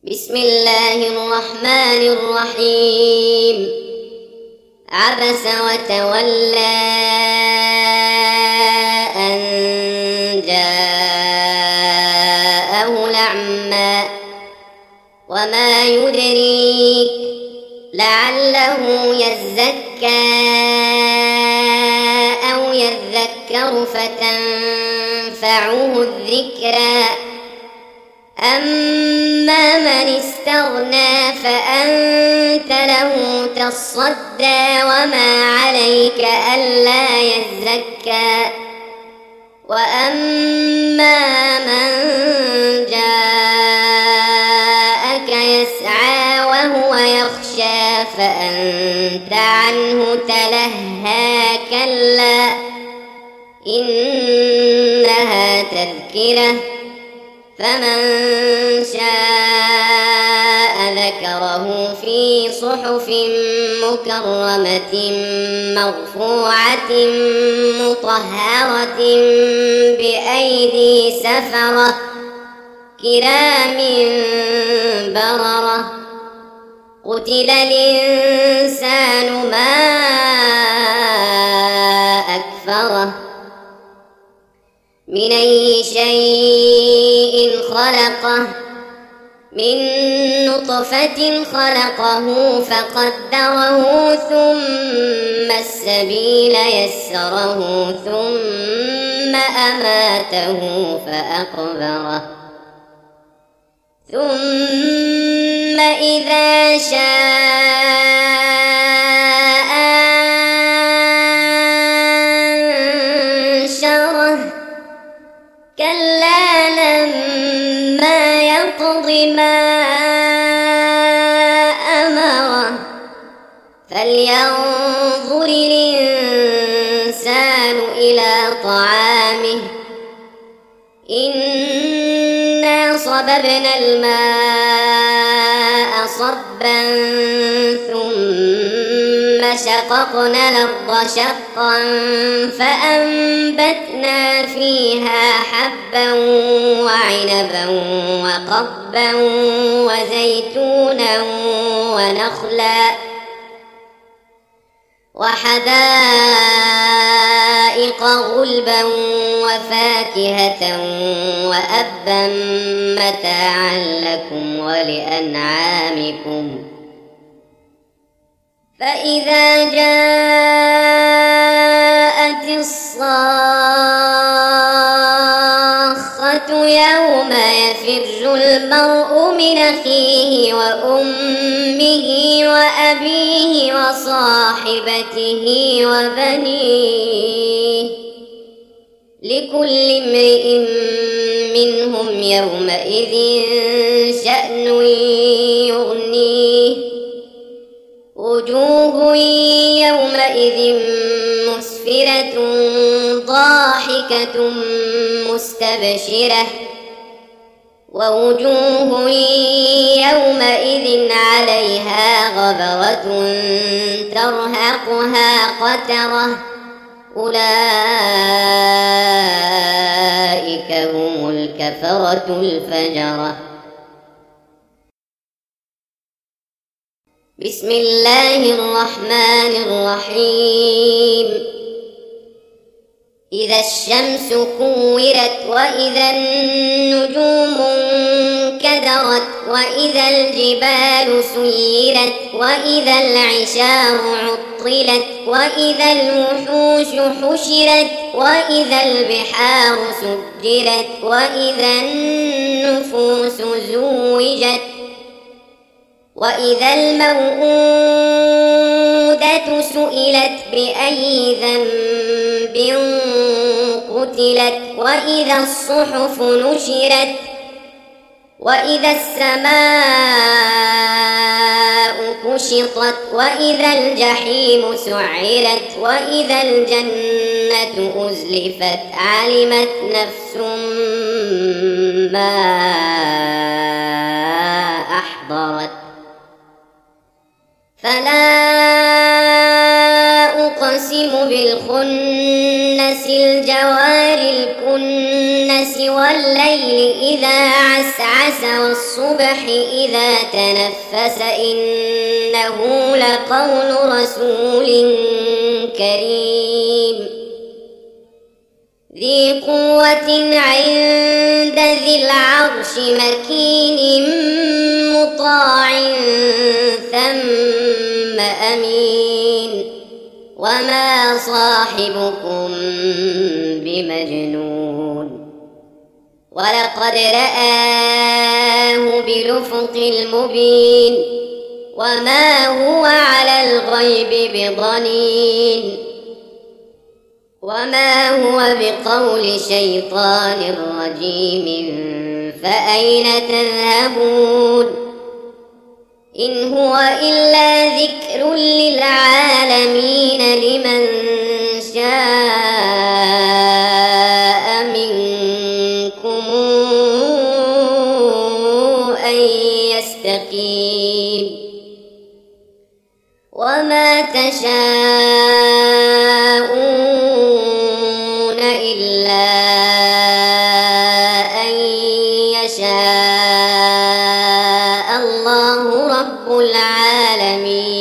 بسم الله الرحمن الرحيم. عبس وتولى أن جاءه الأعمى وما يدريك لعله يزكى أو يذكر فتنفعه الذكرى. أما من استغنى فأنت له تصدى وما عليك ألا يزكى. وأما من جاءك يسعى وهو يخشى فأنت عنه تلهى. كلا إنها تذكرة فمن شاء ذكره في صحف مكرمة مرفوعة مطهرة بأيدي سفرة كرام بررة. قتل الإنسان ما أكفره من أي شيء خلقه من نطفة خلقه فقدره ثم السبيل يسره ثم أماته فأقبره ثم إذا شاء أنشره. كلا لما يقض ما أمره فلينظر الإنسان إلى طعامه إنا صببنا الماء صبا ثم شققنا الأرض شقا فأنبتنا فيها حبا وعنبا وقبا وزيتونا ونخلا وحدائق غلبا وفاكهة وأبا متاعا لكم ولأنعامكم. فإذا جاءت الصاخة يوم يفر المرء من أخيه وأمه وأبيه وصاحبته وبنيه لكل امرئ منهم يومئذ شأن يغنيه. وجوه يومئذ مسفرة ضاحكة مستبشرة ووجوه يومئذ عليها غبرة ترهقها قترة أولئك هم الكفرة الفجرة. بسم الله الرحمن الرحيم. إذا الشمس كورت وإذا النجوم انكدرت وإذا الجبال سيرت وإذا العشار عطلت وإذا الوحوش حشرت وإذا البحار سجرت وإذا النفوس زوجت وإذا الموءودة سئلت بأي ذنب قتلت وإذا الصحف نشرت وإذا السماء كشطت وإذا الجحيم سعرت وإذا الجنة أزلفت علمت نفس ما أحضرت. فلا أقسم بالخنس الجوار الكنس والليل إذا عسعس والصبح إذا تنفس إنه لقول رسول كريم ذي قوة عند ذي العرش مكين مطاع ثم أمين وما صاحبكم بمجنون ولقد رآه بالأفق المبين وما هو على الغيب بضنين وما هو بقول شيطان رجيم فأين تذهبون إن هو إلا ذكر للعالمين لمن شاء منكم أن يستقيم وما تشاءون إلا أن يشاء الله رب العالمين.